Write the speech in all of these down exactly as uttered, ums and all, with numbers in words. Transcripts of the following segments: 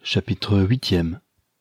Chapitre huitième.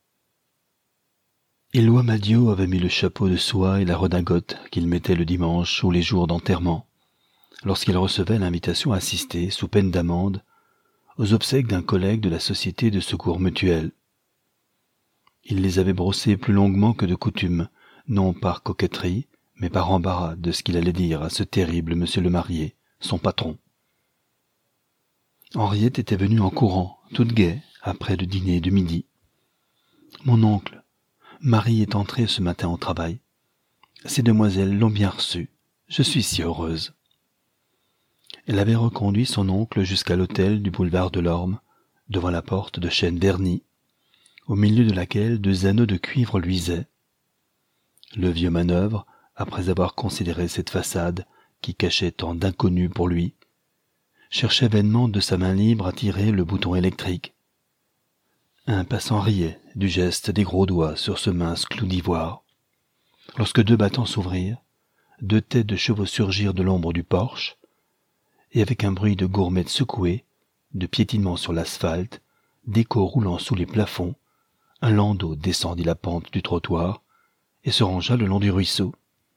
Éloi Madiot avait mis le chapeau de soie et la redingote qu'il mettait le dimanche ou les jours d'enterrement, lorsqu'il recevait l'invitation à assister, sous peine d'amende, aux obsèques d'un collègue de la Société de secours mutuel. Il les avait brossés plus longuement que de coutume, non par coquetterie, mais par embarras de ce qu'il allait dire à ce terrible monsieur le marié, son patron. Henriette était venue en courant, toute gaie, après le dîner de midi. « Mon oncle, Marie est entrée ce matin au travail. Ces demoiselles l'ont bien reçue. Je suis si heureuse. » Elle avait reconduit son oncle jusqu'à l'hôtel du boulevard de l'Orme, devant la porte de chêne verni, au milieu de laquelle deux anneaux de cuivre luisaient. Le vieux manœuvre, après avoir considéré cette façade qui cachait tant d'inconnus pour lui, cherchait vainement de sa main libre à tirer le bouton électrique. Un passant riait du geste des gros doigts sur ce mince clou d'ivoire. Lorsque deux battants s'ouvrirent, deux têtes de chevaux surgirent de l'ombre du porche, et avec un bruit de gourmettes secouées, de piétinements sur l'asphalte, d'échos roulant sous les plafonds, un landau descendit la pente du trottoir et se rangea le long du ruisseau.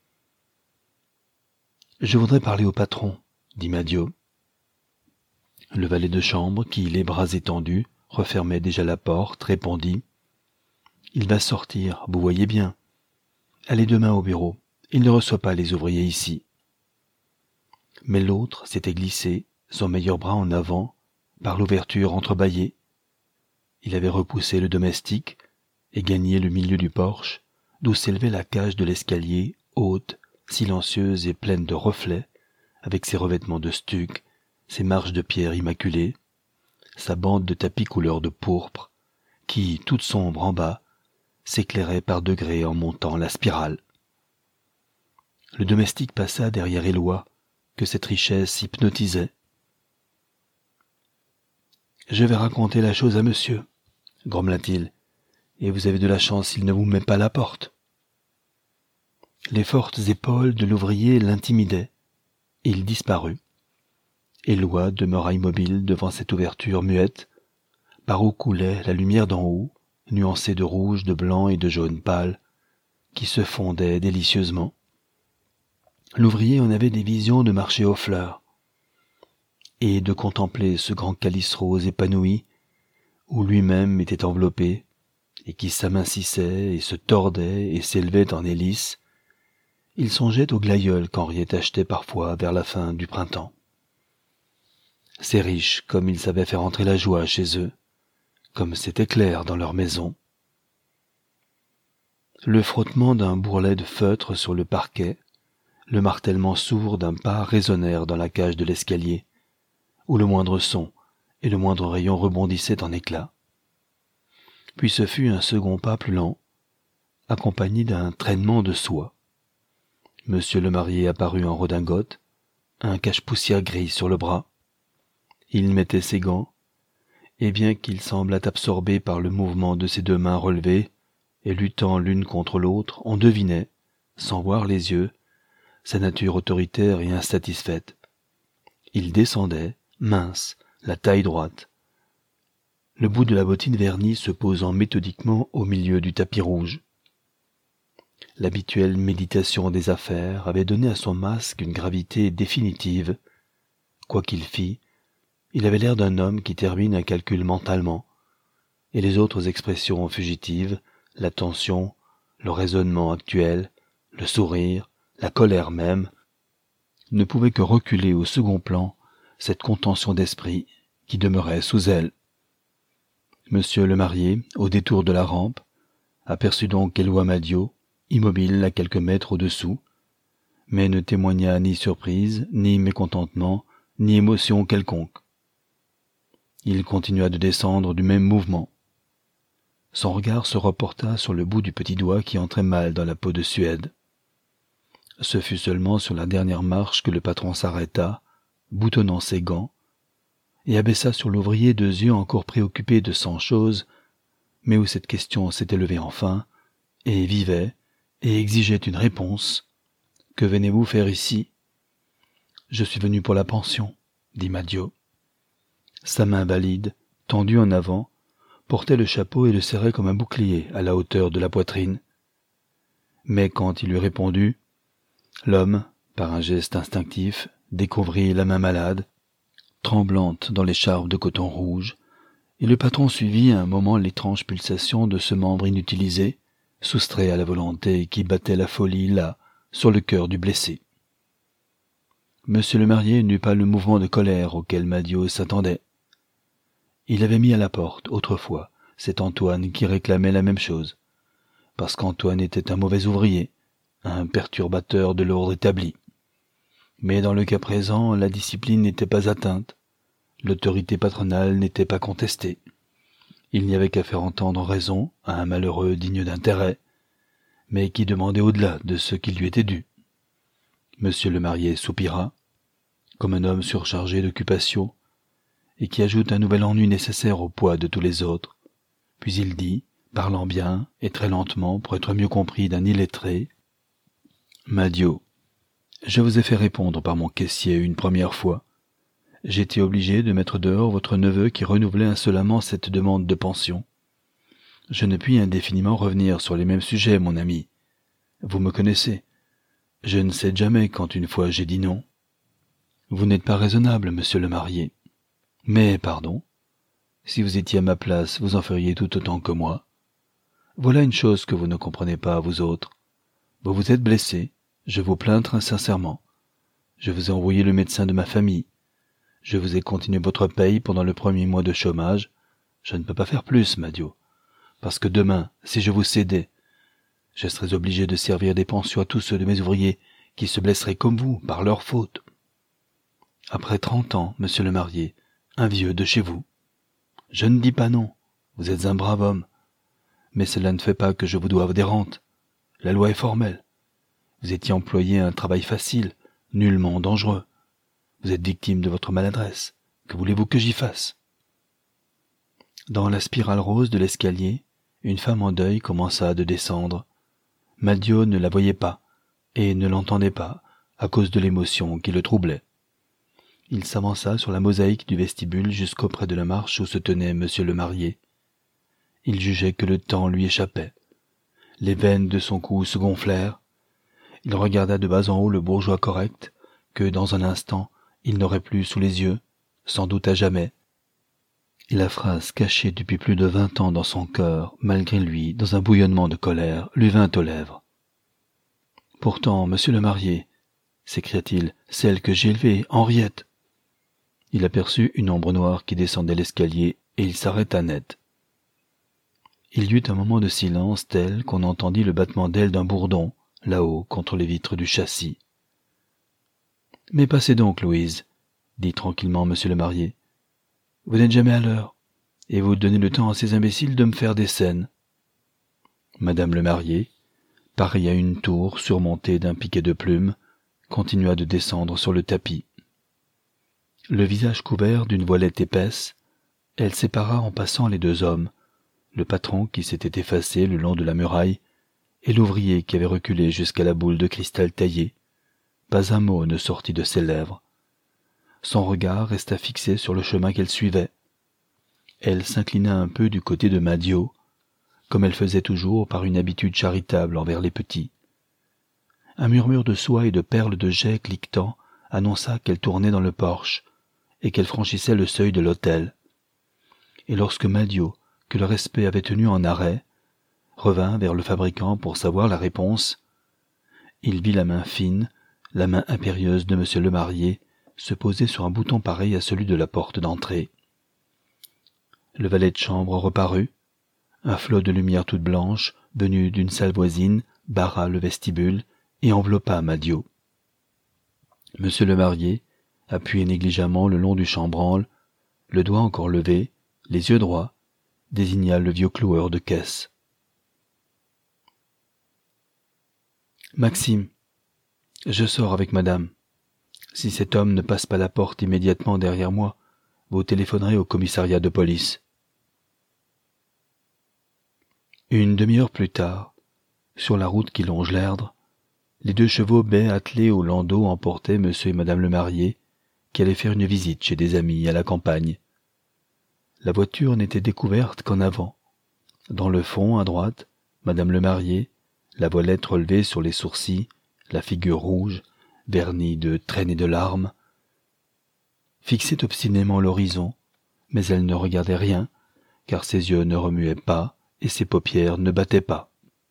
« Je voudrais parler au patron, » dit Madiot. Le valet de chambre, qui, les bras étendus, refermait déjà la porte, répondit « Il va sortir, vous voyez bien. Allez demain au bureau, il ne reçoit pas les ouvriers ici. » Mais l'autre s'était glissé, son meilleur bras en avant, par l'ouverture entrebâillée. Il avait repoussé le domestique et gagné le milieu du porche, d'où s'élevait la cage de l'escalier, haute, silencieuse et pleine de reflets, avec ses revêtements de stuc, ses marches de pierre immaculées, sa bande de tapis couleur de pourpre, qui, toute sombre en bas, s'éclairait par degrés en montant la spirale. Le domestique passa derrière Éloi, que cette richesse hypnotisait. « Je vais raconter la chose à monsieur, » grommela-t-il, « et vous avez de la chance s'il ne vous met pas la porte. » Les fortes épaules de l'ouvrier l'intimidaient. Il disparut. Éloi demeura immobile devant cette ouverture muette, par où coulait la lumière d'en haut, nuancée de rouge, de blanc et de jaune pâle, qui se fondait délicieusement. L'ouvrier en avait des visions de marcher aux fleurs, et de contempler ce grand calice rose épanoui, où lui-même était enveloppé, et qui s'amincissait et se tordait et s'élevait en hélice. Il songeait aux glaïeuls qu'Henriette achetait parfois vers la fin du printemps. Ces riches, comme ils savaient faire entrer la joie chez eux, comme c'était clair dans leur maison. Le frottement d'un bourrelet de feutre sur le parquet, le martèlement sourd d'un pas résonnèrent dans la cage de l'escalier, où le moindre son et le moindre rayon rebondissaient en éclats. Puis ce fut un second pas plus lent, accompagné d'un traînement de soie. Monsieur le marié apparut en redingote, un cache-poussière gris sur le bras. Il mettait ses gants, et bien qu'il semblât absorbé par le mouvement de ses deux mains relevées et luttant l'une contre l'autre, on devinait, sans voir les yeux, sa nature autoritaire et insatisfaite. Il descendait, mince, la taille droite, le bout de la bottine vernie se posant méthodiquement au milieu du tapis rouge. L'habituelle méditation des affaires avait donné à son masque une gravité définitive. Quoi qu'il fît, il avait l'air d'un homme qui termine un calcul mentalement, et les autres expressions fugitives, la tension, le raisonnement actuel, le sourire, la colère même, ne pouvaient que reculer au second plan cette contention d'esprit qui demeurait sous elle. Monsieur le marié, au détour de la rampe, aperçut donc Éloi Madiot, immobile à quelques mètres au-dessous, mais ne témoigna ni surprise, ni mécontentement, ni émotion quelconque. Il continua de descendre du même mouvement. Son regard se reporta sur le bout du petit doigt qui entrait mal dans la peau de Suède. Ce fut seulement sur la dernière marche que le patron s'arrêta, boutonnant ses gants, et abaissa sur l'ouvrier deux yeux encore préoccupés de cent choses, mais où cette question s'était levée enfin, et vivait, et exigeait une réponse. « Que venez-vous faire ici ?»« Je suis venu pour la pension, » dit Madiot. Sa main valide, tendue en avant, portait le chapeau et le serrait comme un bouclier à la hauteur de la poitrine. Mais quand il eut répondu, l'homme, par un geste instinctif, découvrit la main malade, tremblante dans l'écharpe de coton rouge, et le patron suivit un moment l'étrange pulsation de ce membre inutilisé, soustrait à la volonté qui battait la folie là, sur le cœur du blessé. Monsieur le marié n'eut pas le mouvement de colère auquel Madio s'attendait. Il avait mis à la porte, autrefois, cet Antoine qui réclamait la même chose, parce qu'Antoine était un mauvais ouvrier, un perturbateur de l'ordre établi. Mais dans le cas présent, la discipline n'était pas atteinte, l'autorité patronale n'était pas contestée. Il n'y avait qu'à faire entendre raison à un malheureux digne d'intérêt, mais qui demandait au-delà de ce qui lui était dû. Monsieur le marié soupira, comme un homme surchargé d'occupation, et qui ajoute un nouvel ennui nécessaire au poids de tous les autres. Puis il dit, parlant bien et très lentement pour être mieux compris d'un illettré, « Madio, je vous ai fait répondre par mon caissier une première fois. J'ai été obligé de mettre dehors votre neveu qui renouvelait insolemment cette demande de pension. Je ne puis indéfiniment revenir sur les mêmes sujets, mon ami. Vous me connaissez. Je ne sais jamais quand une fois j'ai dit non. Vous n'êtes pas raisonnable, monsieur le marié. Mais, pardon, si vous étiez à ma place, vous en feriez tout autant que moi. Voilà une chose que vous ne comprenez pas, vous autres. Vous vous êtes blessé, je vous plains très sincèrement. Je vous ai envoyé le médecin de ma famille. Je vous ai continué votre paye pendant le premier mois de chômage. Je ne peux pas faire plus, Madio, parce que demain, si je vous cédais, je serais obligé de servir des pensions à tous ceux de mes ouvriers qui se blesseraient comme vous, par leur faute. Après trente ans, monsieur le marié, un vieux de chez vous. Je ne dis pas non, vous êtes un brave homme, mais cela ne fait pas que je vous doive des rentes. La loi est formelle. Vous étiez employé à un travail facile, nullement dangereux. Vous êtes victime de votre maladresse. Que voulez-vous que j'y fasse? Dans la spirale rose de l'escalier, une femme en deuil commença de descendre. Madio ne la voyait pas, et ne l'entendait pas, à cause de l'émotion qui le troublait. Il s'avança sur la mosaïque du vestibule jusqu'auprès de la marche où se tenait monsieur le marié. Il jugeait que le temps lui échappait. Les veines de son cou se gonflèrent. Il regarda de bas en haut le bourgeois correct, que dans un instant il n'aurait plus sous les yeux, sans doute à jamais. Et la phrase cachée depuis plus de vingt ans dans son cœur, malgré lui, dans un bouillonnement de colère, lui vint aux lèvres. « Pourtant, monsieur le marié, s'écria-t-il, celle que j'ai élevée, Henriette !» Il aperçut une ombre noire qui descendait l'escalier, et il s'arrêta net. Il y eut un moment de silence tel qu'on entendit le battement d'ailes d'un bourdon, là-haut, contre les vitres du châssis. « Mais passez donc, Louise, » dit tranquillement monsieur le marié. « Vous n'êtes jamais à l'heure, et vous donnez le temps à ces imbéciles de me faire des scènes. » Madame le marié, pareille à une tour surmontée d'un piquet de plumes, continua de descendre sur le tapis. Le visage couvert d'une voilette épaisse, elle sépara en passant les deux hommes, le patron qui s'était effacé le long de la muraille, et l'ouvrier qui avait reculé jusqu'à la boule de cristal taillée. Pas un mot ne sortit de ses lèvres. Son regard resta fixé sur le chemin qu'elle suivait. Elle s'inclina un peu du côté de Madio, comme elle faisait toujours par une habitude charitable envers les petits. Un murmure de soie et de perles de jais cliquetant annonça qu'elle tournait dans le porche et qu'elle franchissait le seuil de l'hôtel. Et lorsque Madio, que le respect avait tenu en arrêt, revint vers le fabricant pour savoir la réponse, il vit la main fine, la main impérieuse de monsieur le marié, se poser sur un bouton pareil à celui de la porte d'entrée. Le valet de chambre reparut. Un flot de lumière toute blanche, venu d'une salle voisine, barra le vestibule et enveloppa Madio. Monsieur le marié, appuyé négligemment le long du chambranle, le doigt encore levé, les yeux droits, désigna le vieux cloueur de caisse. « Maxime, je sors avec madame. Si cet homme ne passe pas la porte immédiatement derrière moi, vous téléphonerez au commissariat de police. » Une demi-heure plus tard, sur la route qui longe l'Erdre, les deux chevaux bais attelés au landau emportaient monsieur et madame le marié, qui allaient faire une visite chez des amis à la campagne. La voiture n'était découverte qu'en avant. Dans le fond, à droite, madame le marié, la voilette relevée sur les sourcils, la figure rouge, vernie de traînées de larmes, fixait obstinément l'horizon, mais elle ne regardait rien, car ses yeux ne remuaient pas et ses paupières ne battaient pas.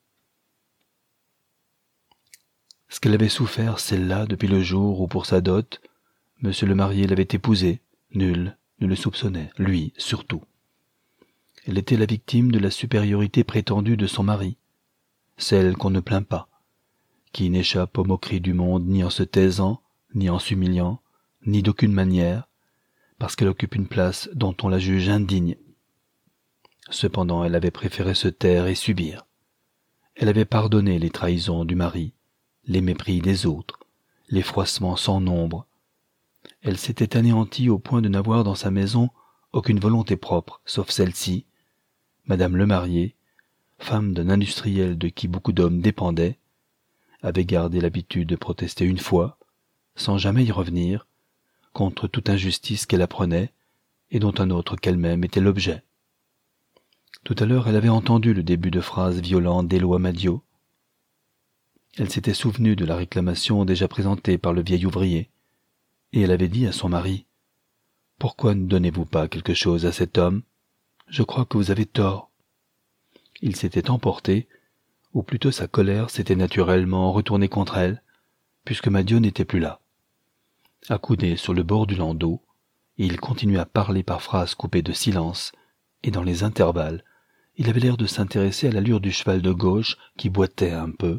Ce qu'elle avait souffert, celle-là, depuis le jour où, pour sa dot, monsieur le marié l'avait épousée, nul ne le soupçonnait, lui surtout. Elle était la victime de la supériorité prétendue de son mari, celle qu'on ne plaint pas, qui n'échappe aux moqueries du monde ni en se taisant, ni en s'humiliant, ni d'aucune manière, parce qu'elle occupe une place dont on la juge indigne. Cependant, elle avait préféré se taire et subir. Elle avait pardonné les trahisons du mari, les mépris des autres, les froissements sans nombre. Elle s'était anéantie au point de n'avoir dans sa maison aucune volonté propre, sauf celle-ci. Madame le marié, femme d'un industriel de qui beaucoup d'hommes dépendaient, avait gardé l'habitude de protester une fois, sans jamais y revenir, contre toute injustice qu'elle apprenait et dont un autre qu'elle-même était l'objet. Tout à l'heure, elle avait entendu le début de phrase violente d'Éloi Madiot. Elle s'était souvenue de la réclamation déjà présentée par le vieil ouvrier, et elle avait dit à son mari « Pourquoi ne donnez-vous pas quelque chose à cet homme ? Je crois que vous avez tort. » Il s'était emporté, ou plutôt sa colère s'était naturellement retournée contre elle, puisque Madiot n'était plus là. Accoudé sur le bord du landau, il continuait à parler par phrases coupées de silence, et dans les intervalles, il avait l'air de s'intéresser à l'allure du cheval de gauche qui boitait un peu.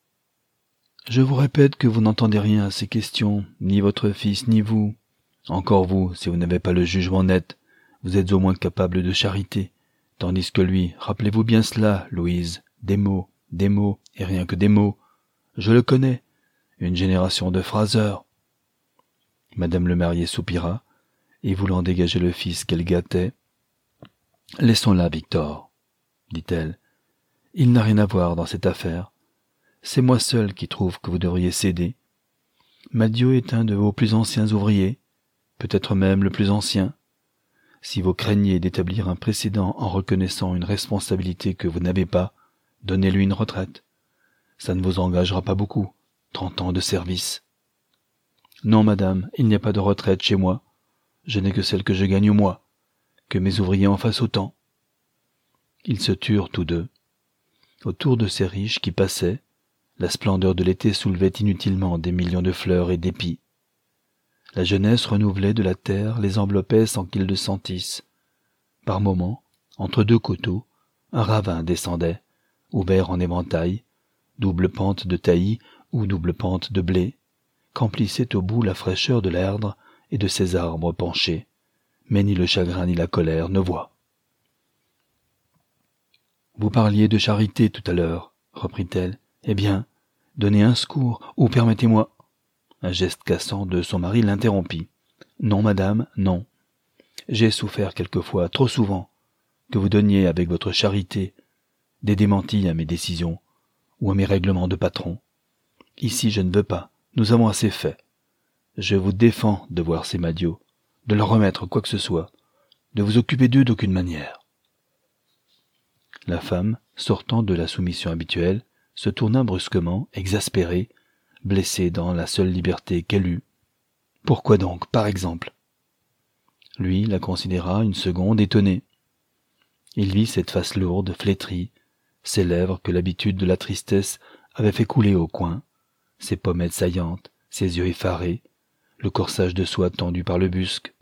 « Je vous répète que vous n'entendez rien à ces questions, ni votre fils, ni vous. Encore vous, si vous n'avez pas le jugement net, vous êtes au moins capable de charité, tandis que lui, rappelez-vous bien cela, Louise, des mots, des mots, et rien que des mots. Je le connais, une génération de phraseurs. » Madame le marié soupira, et voulant dégager le fils qu'elle gâtait, « Laissons-la, Victor, dit-elle. Il n'a rien à voir dans cette affaire. C'est moi seul qui trouve que vous devriez céder. Madiot est un de vos plus anciens ouvriers, peut-être même le plus ancien. Si vous craignez d'établir un précédent en reconnaissant une responsabilité que vous n'avez pas, donnez-lui une retraite. Ça ne vous engagera pas beaucoup, trente ans de service. » « Non, madame, il n'y a pas de retraite chez moi. Je n'ai que celle que je gagne au mois. Que mes ouvriers en fassent autant. » Ils se turent tous deux. Autour de ces riches qui passaient, la splendeur de l'été soulevait inutilement des millions de fleurs et d'épis. La jeunesse renouvelée de la terre les enveloppait sans qu'ils le sentissent. Par moments, entre deux coteaux, un ravin descendait, ouvert en éventail, double pente de taillis ou double pente de blé, qu'emplissait au bout la fraîcheur de l'erdre et de ses arbres penchés, mais ni le chagrin ni la colère ne voient. « Vous parliez de charité tout à l'heure, reprit-elle. Eh bien, donnez un secours, ou permettez-moi. » Un geste cassant de son mari l'interrompit. « Non, madame, non. J'ai souffert quelquefois, trop souvent, que vous donniez avec votre charité des démentis à mes décisions ou à mes règlements de patron. Ici, je ne veux pas. Nous avons assez fait. Je vous défends de voir ces Madiot, de leur remettre quoi que ce soit, de vous occuper d'eux d'aucune manière. » La femme, sortant de la soumission habituelle, se tourna brusquement, exaspérée, blessée dans la seule liberté qu'elle eût. « Pourquoi donc, par exemple ?» Lui la considéra une seconde étonné. Il vit cette face lourde, flétrie, ses lèvres que l'habitude de la tristesse avait fait couler au coin, ses pommettes saillantes, ses yeux effarés, le corsage de soie tendu par le busc.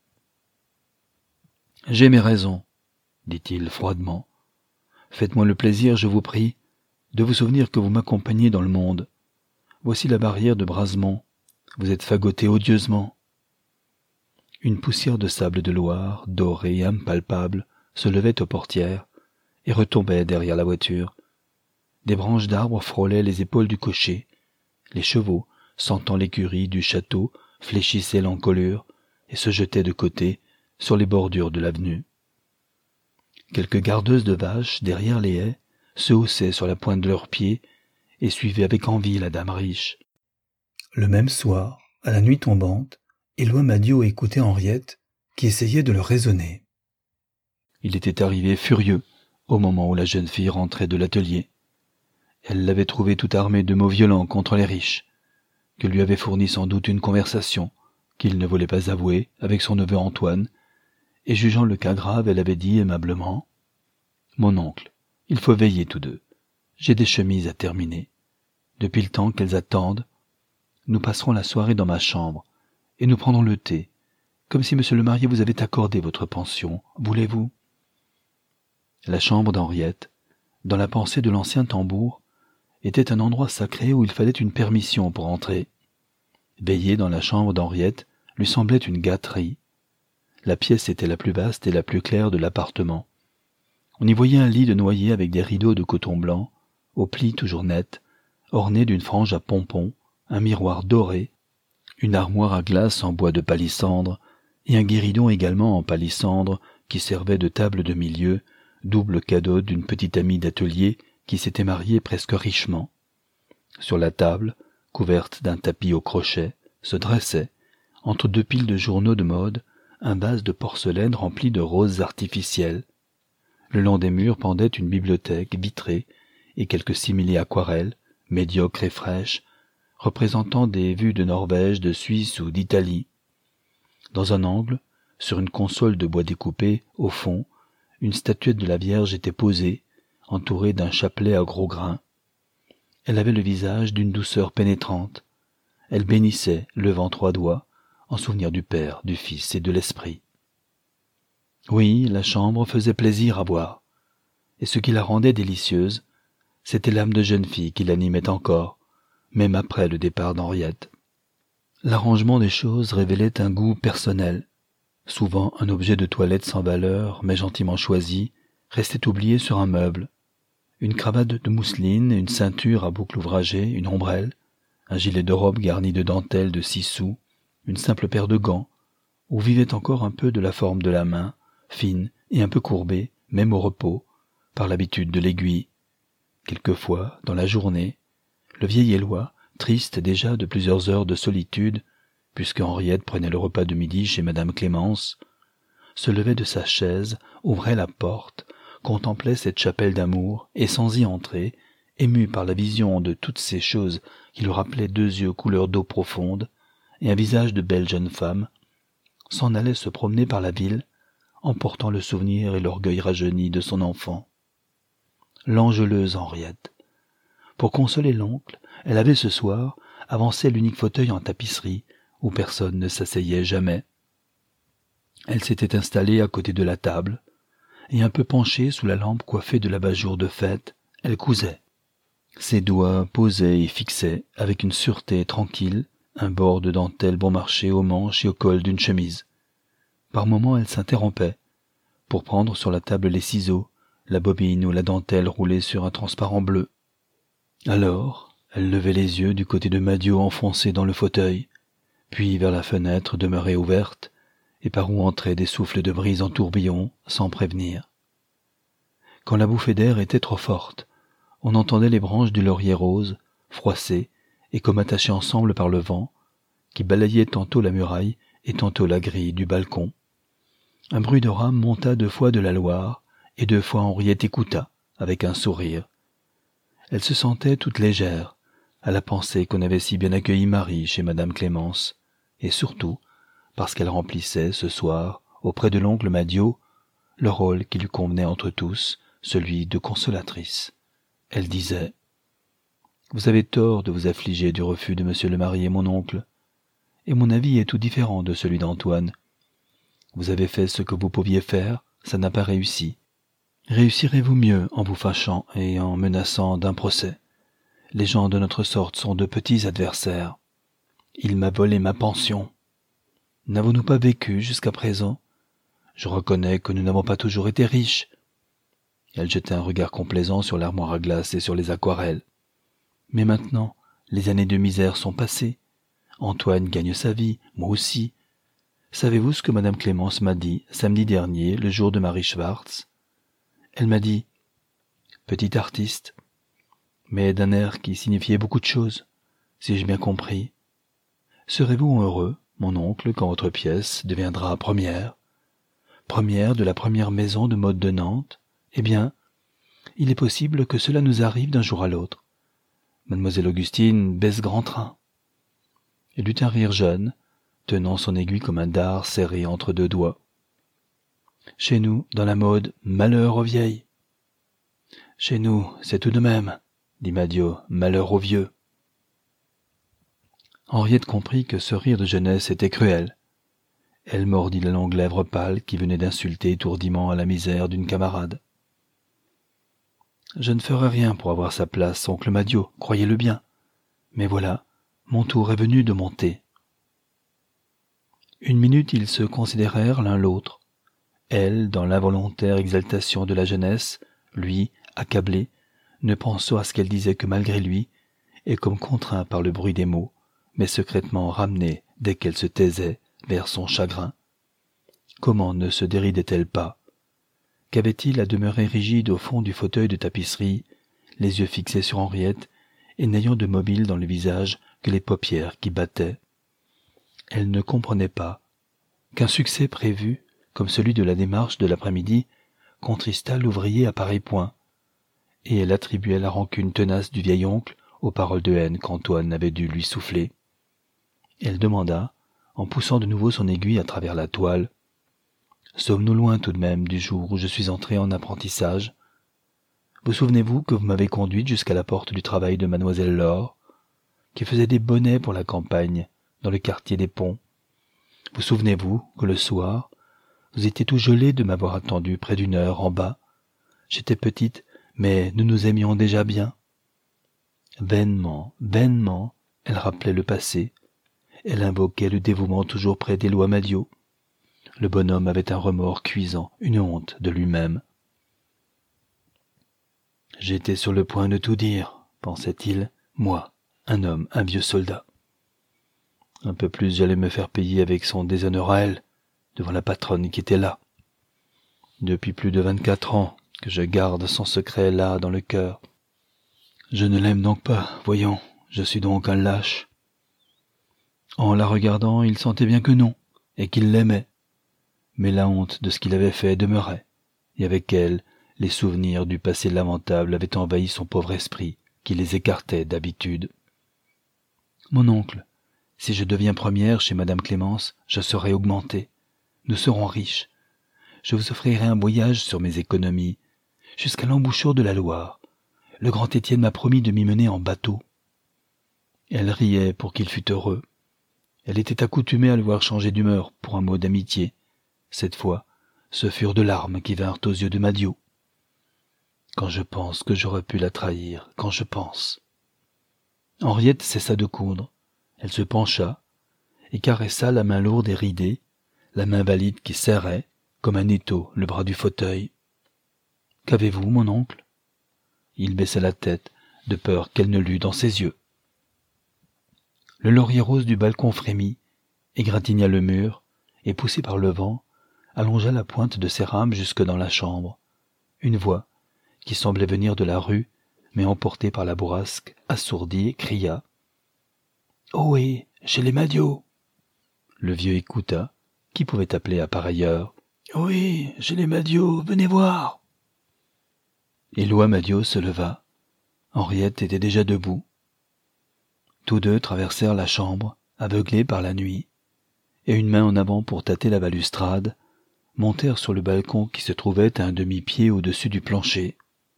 « J'ai mes raisons, » dit-il froidement. « Faites-moi le plaisir, je vous prie, de vous souvenir que vous m'accompagnez dans le monde. Voici la barrière de Brasemont. Vous êtes fagoté odieusement. » Une poussière de sable de Loire, dorée et impalpable, se levait aux portières et retombait derrière la voiture. Des branches d'arbres frôlaient les épaules du cocher. Les chevaux, sentant l'écurie du château, fléchissaient l'encolure et se jetaient de côté sur les bordures de l'avenue. Quelques gardeuses de vaches, derrière les haies, se haussaient sur la pointe de leurs pieds et suivaient avec envie la dame riche. Le même soir, à la nuit tombante, Éloi Madiot écoutait Henriette, qui essayait de le raisonner. Il était arrivé furieux au moment où la jeune fille rentrait de l'atelier. Elle l'avait trouvé tout armé de mots violents contre les riches, que lui avait fourni sans doute une conversation qu'il ne voulait pas avouer avec son neveu Antoine, et jugeant le cas grave, elle avait dit aimablement « Mon oncle, il faut veiller tous deux. J'ai des chemises à terminer. Depuis le temps qu'elles attendent, nous passerons la soirée dans ma chambre, et nous prendrons le thé, comme si monsieur le marié vous avait accordé votre pension. Voulez-vous » La chambre d'Henriette, dans la pensée de l'ancien tambour, était un endroit sacré où il fallait une permission pour entrer. Veiller dans la chambre d'Henriette lui semblait une gâterie. La pièce était la plus vaste et la plus claire de l'appartement. On y voyait un lit de noyer avec des rideaux de coton blanc, aux plis toujours nets, ornés d'une frange à pompons, un miroir doré, une armoire à glace en bois de palissandre, et un guéridon également en palissandre qui servait de table de milieu, double cadeau d'une petite amie d'atelier qui s'était mariée presque richement. Sur la table, couverte d'un tapis au crochet, se dressait, entre deux piles de journaux de mode, un vase de porcelaine rempli de roses artificielles. Le long des murs pendait une bibliothèque vitrée et quelques similés aquarelles, médiocres et fraîches, représentant des vues de Norvège, de Suisse ou d'Italie. Dans un angle, sur une console de bois découpé, au fond, une statuette de la Vierge était posée, entourée d'un chapelet à gros grains. Elle avait le visage d'une douceur pénétrante. Elle bénissait, levant trois doigts, en souvenir du Père, du Fils et de l'Esprit. Oui, la chambre faisait plaisir à voir, et ce qui la rendait délicieuse, c'était l'âme de jeune fille qui l'animait encore, même après le départ d'Henriette. L'arrangement des choses révélait un goût personnel. Souvent un objet de toilette sans valeur, mais gentiment choisi, restait oublié sur un meuble. Une cravate de mousseline, une ceinture à boucle ouvragée, une ombrelle, un gilet de robe garni de dentelle de six sous, une simple paire de gants, où vivait encore un peu de la forme de la main, fine et un peu courbée, même au repos, par l'habitude de l'aiguille. Quelquefois, dans la journée, le vieil Éloi, triste déjà de plusieurs heures de solitude, puisque Henriette prenait le repas de midi chez madame Clémence, se levait de sa chaise, ouvrait la porte, contemplait cette chapelle d'amour, et sans y entrer, ému par la vision de toutes ces choses qui lui rappelaient deux yeux couleur d'eau profonde, et un visage de belle jeune femme, s'en allait se promener par la ville, emportant le souvenir et l'orgueil rajeuni de son enfant. L'angeleuse Henriette. Pour consoler l'oncle, elle avait ce soir avancé l'unique fauteuil en tapisserie, où personne ne s'asseyait jamais. Elle s'était installée à côté de la table, et un peu penchée sous la lampe coiffée de l'abat-jour de fête, elle cousait. Ses doigts posaient et fixaient, avec une sûreté tranquille, un bord de dentelle bon marché au manche et au col d'une chemise. Par moments elle s'interrompait, pour prendre sur la table les ciseaux, la bobine ou la dentelle roulée sur un transparent bleu. Alors, elle levait les yeux du côté de Madiot enfoncé dans le fauteuil, puis vers la fenêtre demeurée ouverte, et par où entraient des souffles de brise en tourbillon, sans prévenir. Quand la bouffée d'air était trop forte, on entendait les branches du laurier rose, froissées et comme attachées ensemble par le vent, qui balayaient tantôt la muraille et tantôt la grille du balcon. Un bruit de rame monta deux fois de la Loire, et deux fois Henriette écouta, avec un sourire. Elle se sentait toute légère, à la pensée qu'on avait si bien accueilli Marie chez madame Clémence, et surtout parce qu'elle remplissait, ce soir, auprès de l'oncle Madiot, le rôle qui lui convenait entre tous, celui de consolatrice. Elle disait « Vous avez tort de vous affliger du refus de monsieur le marié, mon oncle, et mon avis est tout différent de celui d'Antoine. Vous avez fait ce que vous pouviez faire, ça n'a pas réussi. Réussirez-vous mieux en vous fâchant et en menaçant d'un procès? Les gens de notre sorte sont de petits adversaires. Il m'a volé ma pension. N'avons-nous pas vécu jusqu'à présent? Je reconnais que nous n'avons pas toujours été riches. » Elle jetait un regard complaisant sur l'armoire à glace et sur les aquarelles. « Mais maintenant, les années de misère sont passées. Antoine gagne sa vie, moi aussi. Savez-vous ce que madame Clémence m'a dit samedi dernier, le jour de Marie Schwartz? Elle m'a dit « Petit artiste », mais d'un air qui signifiait beaucoup de choses, si j'ai bien compris. Serez-vous heureux, mon oncle, quand votre pièce deviendra première? première de la première maison de mode de Nantes, eh bien, il est possible que cela nous arrive d'un jour à l'autre. Mademoiselle Augustine baisse grand train. Elle eut un rire jeune, tenant son aiguille comme un dard serré entre deux doigts. Chez nous, dans la mode, malheur aux vieilles. Chez nous, c'est tout de même, dit Madio, malheur aux vieux. Henriette comprit que ce rire de jeunesse était cruel. Elle mordit la longue lèvre pâle qui venait d'insulter étourdiment à la misère d'une camarade. Je ne ferai rien pour avoir sa place, oncle Madio, croyez-le bien. Mais voilà, mon tour est venu de monter. Une minute ils se considérèrent l'un l'autre. Elle, dans l'involontaire exaltation de la jeunesse, lui, accablé, ne pensant à ce qu'elle disait que malgré lui, et comme contraint par le bruit des mots, mais secrètement ramené, dès qu'elle se taisait, vers son chagrin. Comment ne se déridait-elle pas? Qu'avait-il à demeurer rigide au fond du fauteuil de tapisserie, les yeux fixés sur Henriette, et n'ayant de mobile dans le visage que les paupières qui battaient? Elle ne comprenait pas qu'un succès prévu, comme celui de la démarche de l'après-midi, contristât l'ouvrier à pareil point, et elle attribuait la rancune tenace du vieil oncle aux paroles de haine qu'Antoine avait dû lui souffler. Elle demanda, en poussant de nouveau son aiguille à travers la toile, « Sommes-nous loin tout de même du jour où je suis entré en apprentissage? Vous souvenez-vous que vous m'avez conduite jusqu'à la porte du travail de mademoiselle Laure, qui faisait des bonnets pour la campagne, dans le quartier des Ponts? Vous souvenez-vous que le soir, vous étiez tout gelé de m'avoir attendu près d'une heure en bas? J'étais petite, mais nous nous aimions déjà bien. » Vainement, vainement, elle rappelait le passé. Elle invoquait le dévouement toujours près des lois Madio. Le bonhomme avait un remords cuisant, une honte de lui-même. « J'étais sur le point de tout dire, pensait-il, moi, un homme, un vieux soldat. Un peu plus j'allais me faire payer avec son déshonneur à elle, devant la patronne qui était là. Depuis plus de vingt-quatre ans que je garde son secret là dans le cœur. Je ne l'aime donc pas, voyons, je suis donc un lâche. » En la regardant, il sentait bien que non, et qu'il l'aimait. Mais la honte de ce qu'il avait fait demeurait, et avec elle, les souvenirs du passé lamentable avaient envahi son pauvre esprit, qui les écartait d'habitude. « Mon oncle, si je deviens première chez Madame Clémence, je serai augmentée. Nous serons riches. Je vous offrirai un voyage sur mes économies, jusqu'à l'embouchure de la Loire. Le grand Étienne m'a promis de m'y mener en bateau. » Elle riait pour qu'il fût heureux. Elle était accoutumée à le voir changer d'humeur pour un mot d'amitié. Cette fois, ce furent de larmes qui vinrent aux yeux de Madio. « Quand je pense que j'aurais pu la trahir, quand je pense. » Henriette cessa de coudre. Elle se pencha et caressa la main lourde et ridée, la main valide qui serrait, comme un étau, le bras du fauteuil. « Qu'avez-vous, mon oncle ?» Il baissa la tête, de peur qu'elle ne lût dans ses yeux. Le laurier rose du balcon frémit, égratigna le mur, et poussé par le vent, allongea la pointe de ses rames jusque dans la chambre. Une voix, qui semblait venir de la rue, mais emportée par la bourrasque, assourdie, cria « Ohé, chez les Madio !» Le vieux écouta. Qui pouvait appeler à pareille heure? « Oui, chez les Madio, venez voir !» Éloi Madio se leva. Henriette était déjà debout. Tous deux traversèrent la chambre, aveuglés par la nuit, et une main en avant pour tâter la balustrade, montèrent sur le balcon qui se trouvait à un demi-pied au-dessus du plancher.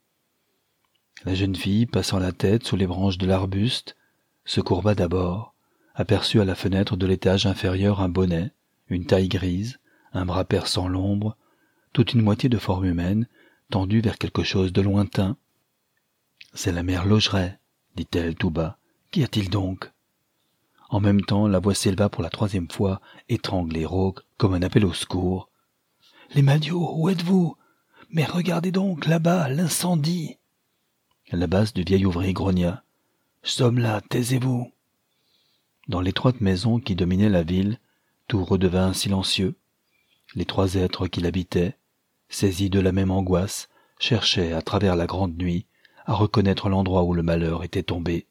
La jeune fille, passant la tête sous les branches de l'arbuste, se courba d'abord, aperçut à la fenêtre de l'étage inférieur un bonnet, une taille grise, un bras perçant l'ombre, toute une moitié de forme humaine, tendue vers quelque chose de lointain. « C'est la mère Laugeret, » dit-elle tout bas. « Qu'y a-t-il donc ?» En même temps, la voix s'éleva pour la troisième fois, étranglée et rauque, comme un appel au secours. « Les Madio, où êtes-vous? Mais regardez donc, là-bas, l'incendie !» La basse du vieil ouvrier grogna. « Sommes là, taisez-vous !» Dans l'étroite maison qui dominait la ville, tout redevint silencieux. Les trois êtres qui l'habitaient, saisis de la même angoisse, cherchaient, à travers la grande nuit, à reconnaître l'endroit où le malheur était tombé.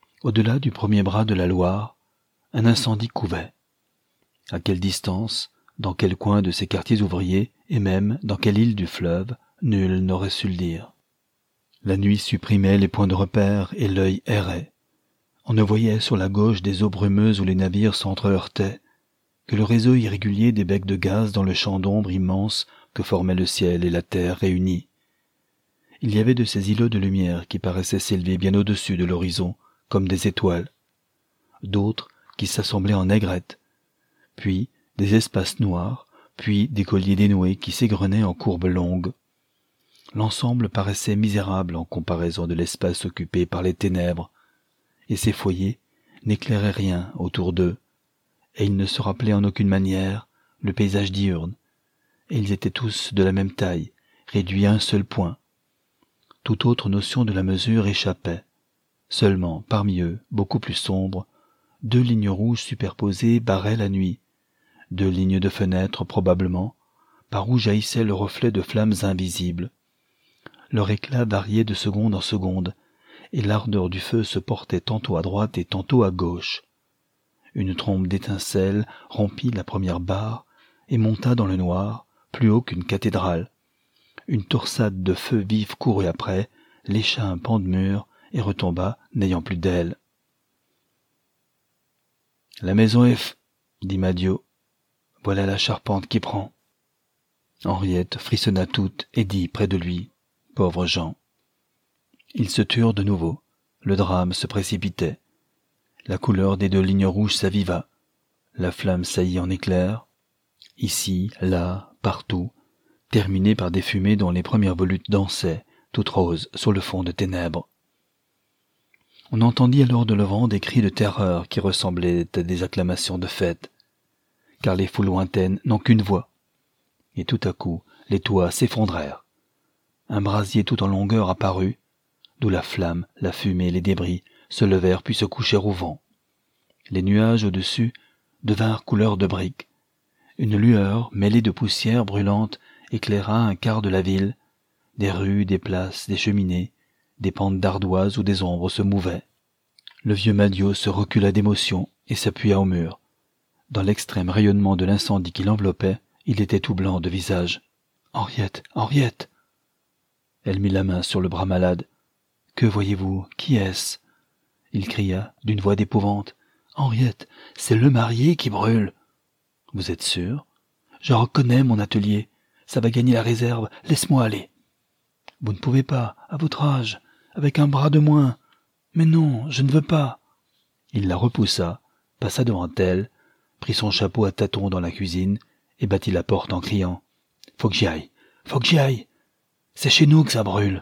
Au-delà du premier bras de la Loire, un incendie couvait. À quelle distance, Dans quel coin de ces quartiers ouvriers, et même dans quelle île du fleuve, nul n'aurait su le dire. La nuit supprimait les points de repère et l'œil errait. On ne voyait sur la gauche des eaux brumeuses où les navires s'entre-heurtaient que le réseau irrégulier des becs de gaz dans le champ d'ombre immense que formaient le ciel et la terre réunis. Il y avait de ces îlots de lumière qui paraissaient s'élever bien au-dessus de l'horizon, comme des étoiles. D'autres qui s'assemblaient en aigrettes, puis des espaces noirs, puis des colliers dénoués qui s'égrenaient en courbes longues. L'ensemble paraissait misérable en comparaison de l'espace occupé par les ténèbres, et ces foyers n'éclairaient rien autour d'eux, et ils ne se rappelaient en aucune manière le paysage diurne, et ils étaient tous de la même taille, réduits à un seul point. Toute autre notion de la mesure échappait. Seulement, parmi eux, beaucoup plus sombres, deux lignes rouges superposées barraient la nuit, deux lignes de fenêtres probablement, par où jaillissait le reflet de flammes invisibles. Leur éclat variait de seconde en seconde, et l'ardeur du feu se portait tantôt à droite et tantôt à gauche. Une trombe d'étincelles rompit la première barre et monta dans le noir, plus haut qu'une cathédrale. Une torsade de feu vif courut après, lécha un pan de mur et retomba, n'ayant plus d'ailes. « La maison est f... » dit Madio. « Voilà la charpente qui prend. » Henriette frissonna toute et dit près de lui, « Pauvre Jean !» Ils se turent de nouveau. Le drame se précipitait. La couleur des deux lignes rouges s'aviva. La flamme saillit en éclairs. Ici, là, partout, terminée par des fumées dont les premières volutes dansaient, toutes roses, sur le fond de ténèbres. On entendit alors de l'avant des cris de terreur qui ressemblaient à des acclamations de fête, car les foules lointaines n'ont qu'une voix. Et tout à coup, les toits s'effondrèrent. Un brasier tout en longueur apparut, d'où la flamme, la fumée, les débris se levèrent puis se couchèrent au vent. Les nuages au-dessus devinrent couleur de briques. Une lueur mêlée de poussière brûlante éclaira un quart de la ville, des rues, des places, des cheminées, des pentes d'ardoises où des ombres se mouvaient. Le vieux Madio se recula d'émotion et s'appuya au mur. Dans l'extrême rayonnement de l'incendie qui l'enveloppait, il était tout blanc de visage. « Henriette, Henriette !» Elle mit la main sur le bras malade. « Que voyez-vous? Qui est-ce » Il cria d'une voix d'épouvante. « Henriette, c'est le marié qui brûle !»« Vous êtes sûre ? Je reconnais mon atelier. Ça va gagner la réserve. Laisse-moi aller. »« Vous ne pouvez pas, à votre âge, avec un bras de moins. Mais non, je ne veux pas. » Il la repoussa, passa devant elle, prit son chapeau à tâtons dans la cuisine et battit la porte en criant « Faut que j'y aille, faut que j'y aille. C'est chez nous que ça brûle. »